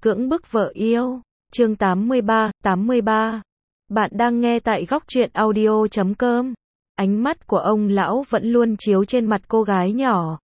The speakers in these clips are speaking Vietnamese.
Cưỡng bức vợ yêu. Chương 83. Bạn đang nghe tại góc truyện audio.com. Ánh mắt của ông lão vẫn luôn chiếu trên mặt cô gái nhỏ.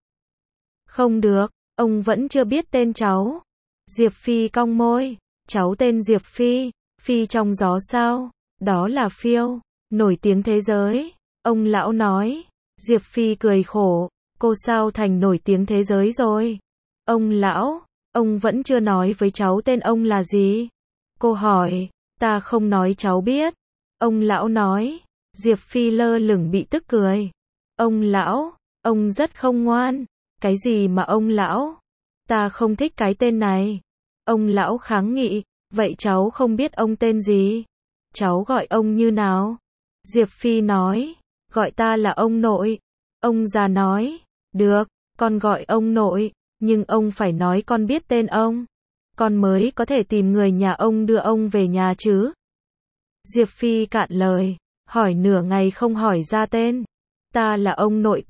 Không được, ông vẫn chưa biết tên cháu. Diệp Phi cong môi. Cháu tên Diệp Phi. Phi trong gió sao? Đó là phiêu, nổi tiếng thế giới. Ông lão nói. Diệp Phi cười khổ. Cô sao thành nổi tiếng thế giới rồi? Ông lão, ông vẫn chưa nói với cháu tên ông là gì? Cô hỏi. Ta không nói cháu biết. Ông lão nói. Diệp Phi lơ lửng bị tức cười. Ông lão, ông rất không ngoan. Cái gì mà ông lão? Ta không thích cái tên này. Ông lão kháng nghị. Vậy cháu không biết ông tên gì? Cháu gọi ông như nào? Diệp Phi nói. Gọi ta là ông nội. Ông già nói. Được, con gọi ông nội, nhưng ông phải nói con biết tên ông. Con mới có thể tìm người nhà ông đưa ông về nhà chứ. Diệp Phi cạn lời, hỏi nửa ngày không hỏi ra tên. Ta là ông nội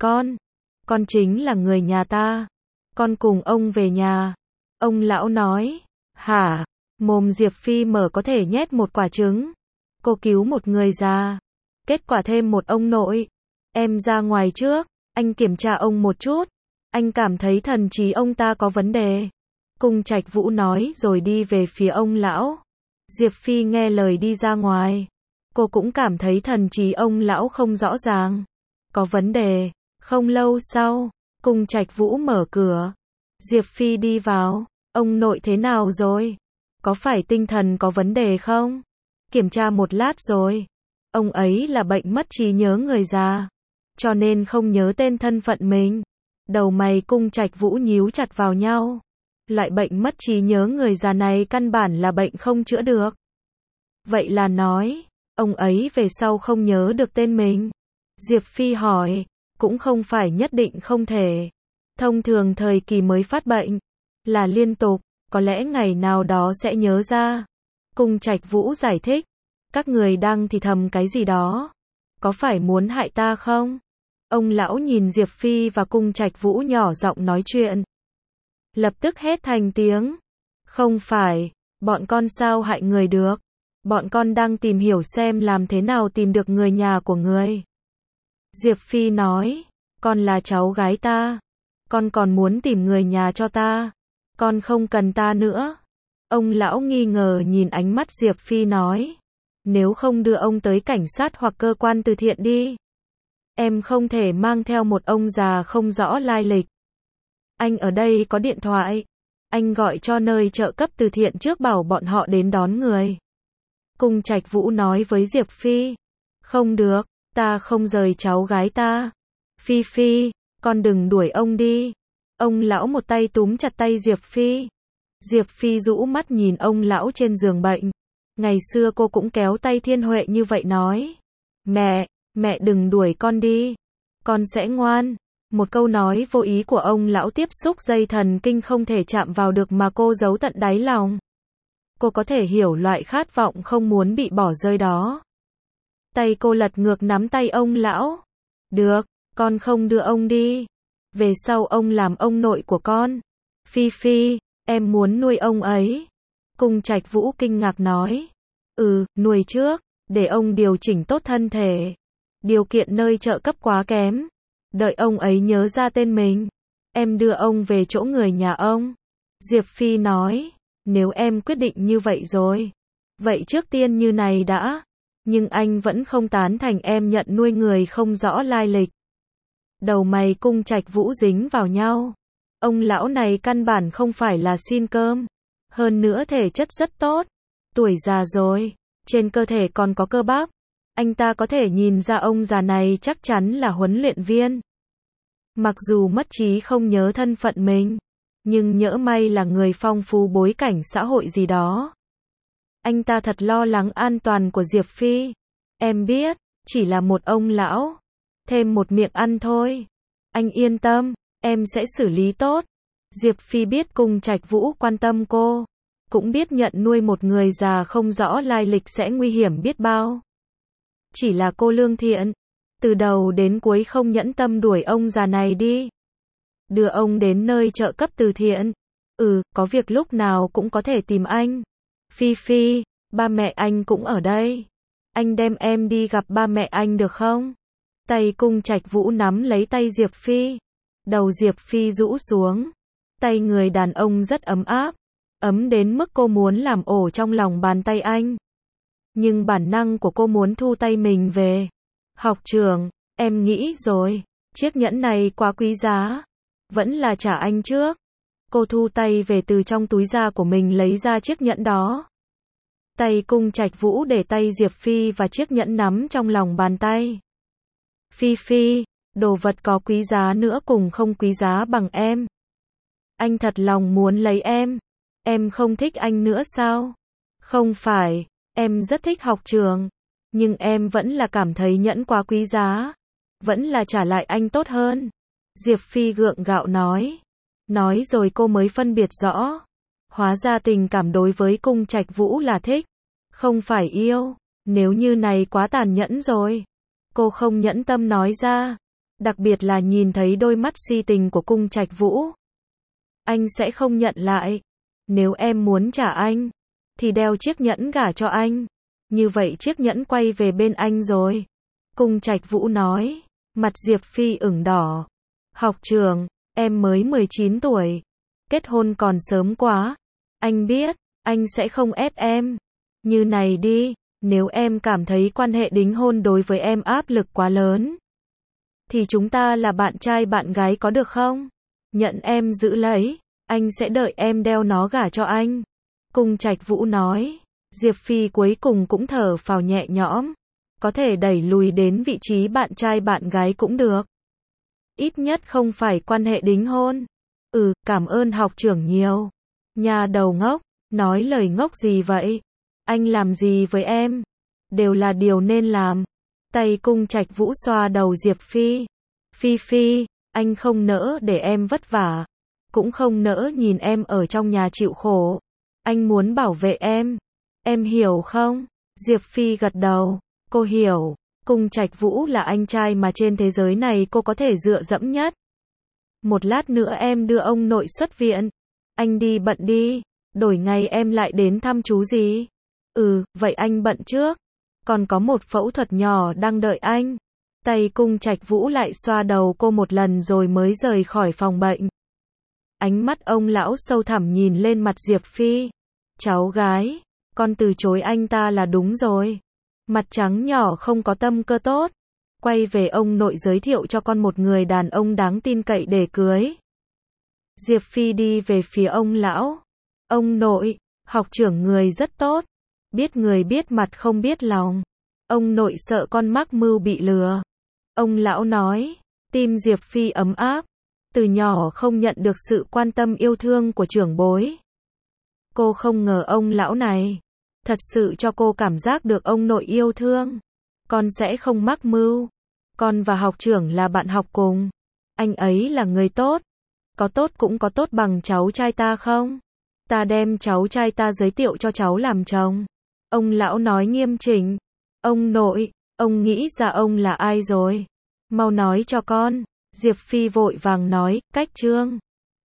con chính là người nhà ta. Con cùng ông về nhà. Ông lão nói. Hả? Mồm Diệp Phi mở có thể nhét một quả trứng. Cô cứu một người già. Kết quả thêm một ông nội. Em ra ngoài trước. Anh kiểm tra ông một chút. Anh cảm thấy thần trí ông ta có vấn đề. Cung Trạch Vũ nói rồi đi về phía ông lão. Diệp Phi nghe lời đi ra ngoài. Cô cũng cảm thấy thần trí ông lão không rõ ràng. Có vấn đề. Không lâu sau, Cung Trạch Vũ mở cửa. Diệp Phi đi vào. Ông nội thế nào rồi? Có phải tinh thần có vấn đề không? Kiểm tra một lát rồi. Ông ấy là bệnh mất trí nhớ người già, cho nên không nhớ tên thân phận mình. Đầu mày Cung Trạch Vũ nhíu chặt vào nhau. Loại bệnh mất trí nhớ người già này căn bản là bệnh không chữa được. Vậy là nói, ông ấy về sau không nhớ được tên mình. Diệp Phi hỏi, cũng không phải nhất định không thể. Thông thường thời kỳ mới phát bệnh, là liên tục, có lẽ ngày nào đó sẽ nhớ ra. Cung Trạch Vũ giải thích, các người đang thì thầm cái gì đó. Có phải muốn hại ta không? Ông lão nhìn Diệp Phi và Cung Trạch Vũ nhỏ giọng nói chuyện. Lập tức hét thành tiếng. Không phải, bọn con sao hại người được? Bọn con đang tìm hiểu xem làm thế nào tìm được người nhà của người. Diệp Phi nói, con là cháu gái ta. Con còn muốn tìm người nhà cho ta. Con không cần ta nữa. Ông lão nghi ngờ nhìn ánh mắt Diệp Phi nói. Nếu không đưa ông tới cảnh sát hoặc cơ quan từ thiện đi. Em không thể mang theo một ông già không rõ lai lịch. Anh ở đây có điện thoại. Anh gọi cho nơi trợ cấp từ thiện trước bảo bọn họ đến đón người. Cung Trạch Vũ nói với Diệp Phi. Không được, ta không rời cháu gái ta. Phi Phi, con đừng đuổi ông đi. Ông lão một tay túm chặt tay Diệp Phi. Diệp Phi rũ mắt nhìn ông lão trên giường bệnh. Ngày xưa cô cũng kéo tay Thiên Huệ như vậy nói. Mẹ đừng đuổi con đi. Con sẽ ngoan. Một câu nói vô ý của ông lão tiếp xúc dây thần kinh không thể chạm vào được mà cô giấu tận đáy lòng. Cô có thể hiểu loại khát vọng không muốn bị bỏ rơi đó. Tay cô lật ngược nắm tay ông lão. Được, con không đưa ông đi. Về sau ông làm ông nội của con. Phi Phi, em muốn nuôi ông ấy. Cung Trạch Vũ kinh ngạc nói. Nuôi trước, để ông điều chỉnh tốt thân thể. Điều kiện nơi trợ cấp quá kém. Đợi ông ấy nhớ ra tên mình. Em đưa ông về chỗ người nhà ông. Diệp Phi nói. Nếu em quyết định như vậy rồi. Vậy trước tiên như này đã. Nhưng anh vẫn không tán thành em nhận nuôi người không rõ lai lịch. Đầu mày Cung Trạch Vũ dính vào nhau. Ông lão này căn bản không phải là xin cơm. Hơn nữa thể chất rất tốt. Tuổi già rồi. Trên cơ thể còn có cơ bắp. Anh ta có thể nhìn ra ông già này chắc chắn là huấn luyện viên. Mặc dù mất trí không nhớ thân phận mình, nhưng nhỡ may là người phong phú bối cảnh xã hội gì đó. Anh ta thật lo lắng an toàn của Diệp Phi. Em biết, chỉ là một ông lão. Thêm một miệng ăn thôi. Anh yên tâm, em sẽ xử lý tốt. Diệp Phi biết Cung Trạch Vũ quan tâm cô. Cũng biết nhận nuôi một người già không rõ lai lịch sẽ nguy hiểm biết bao. Chỉ là cô lương thiện. Từ đầu đến cuối không nhẫn tâm đuổi ông già này đi. Đưa ông đến nơi trợ cấp từ thiện. Có việc lúc nào cũng có thể tìm anh. Phi Phi, ba mẹ anh cũng ở đây. Anh đem em đi gặp ba mẹ anh được không? Tay Cung Trạch Vũ nắm lấy tay Diệp Phi. Đầu Diệp Phi rũ xuống. Tay người đàn ông rất ấm áp. Ấm đến mức cô muốn làm ổ trong lòng bàn tay anh. Nhưng bản năng của cô muốn thu tay mình về. Học trưởng, em nghĩ rồi. Chiếc nhẫn này quá quý giá. Vẫn là trả anh trước. Cô thu tay về từ trong túi da của mình lấy ra chiếc nhẫn đó. Tay Cung Trạch Vũ để tay Diệp Phi và chiếc nhẫn nắm trong lòng bàn tay. Phi Phi, đồ vật có quý giá nữa cùng không quý giá bằng em. Anh thật lòng muốn lấy em. Em không thích anh nữa sao? Không phải, em rất thích học trưởng. Nhưng em vẫn là cảm thấy nhẫn quá quý giá. Vẫn là trả lại anh tốt hơn. Diệp Phi gượng gạo nói. Nói rồi cô mới phân biệt rõ. Hóa ra tình cảm đối với Cung Trạch Vũ là thích. Không phải yêu. Nếu như này quá tàn nhẫn rồi. Cô không nhẫn tâm nói ra. Đặc biệt là nhìn thấy đôi mắt si tình của Cung Trạch Vũ. Anh sẽ không nhận lại. Nếu em muốn trả anh, thì đeo chiếc nhẫn gả cho anh. Như vậy chiếc nhẫn quay về bên anh rồi. Cung Trạch Vũ nói. Mặt Diệp Phi ửng đỏ. Học trưởng, em mới 19 tuổi. Kết hôn còn sớm quá. Anh biết, anh sẽ không ép em. Như này đi, nếu em cảm thấy quan hệ đính hôn đối với em áp lực quá lớn, thì chúng ta là bạn trai bạn gái có được không? Nhận em giữ lấy, anh sẽ đợi em đeo nó gả cho anh. Cung Trạch Vũ nói. Diệp Phi cuối cùng cũng thở phào nhẹ nhõm. Có thể đẩy lùi đến vị trí bạn trai bạn gái cũng được. Ít nhất không phải quan hệ đính hôn. Cảm ơn học trưởng nhiều. Nhà đầu ngốc, nói lời ngốc gì vậy? Anh làm gì với em? Đều là điều nên làm. Tay Cung Trạch Vũ xoa đầu Diệp Phi. Phi Phi, anh không nỡ để em vất vả. Cũng không nỡ nhìn em ở trong nhà chịu khổ. Anh muốn bảo vệ em. Em hiểu không? Diệp Phi gật đầu. Cô hiểu. Cung Trạch Vũ là anh trai mà trên thế giới này cô có thể dựa dẫm nhất. Một lát nữa em đưa ông nội xuất viện. Anh đi bận đi. Đổi ngày em lại đến thăm chú gì? Vậy anh bận trước. Còn có một phẫu thuật nhỏ đang đợi anh. Tay Cung Trạch Vũ lại xoa đầu cô một lần rồi mới rời khỏi phòng bệnh. Ánh mắt ông lão sâu thẳm nhìn lên mặt Diệp Phi. Cháu gái, con từ chối anh ta là đúng rồi. Mặt trắng nhỏ không có tâm cơ tốt. Quay về ông nội giới thiệu cho con một người đàn ông đáng tin cậy để cưới. Diệp Phi đi về phía ông lão. Ông nội, học trưởng người rất tốt. Biết người biết mặt không biết lòng. Ông nội sợ con mắc mưu bị lừa. Ông lão nói. Tim Diệp Phi ấm áp. Từ nhỏ không nhận được sự quan tâm yêu thương của trưởng bối. Cô không ngờ ông lão này thật sự cho cô cảm giác được ông nội yêu thương. Con sẽ không mắc mưu. Con và học trưởng là bạn học cùng. Anh ấy là người tốt. Có tốt cũng có tốt bằng cháu trai ta không? Ta đem cháu trai ta giới thiệu cho cháu làm chồng. Ông lão nói nghiêm chỉnh. Ông nội, ông nghĩ ra ông là ai rồi? Mau nói cho con. Diệp Phi vội vàng nói, cách trương.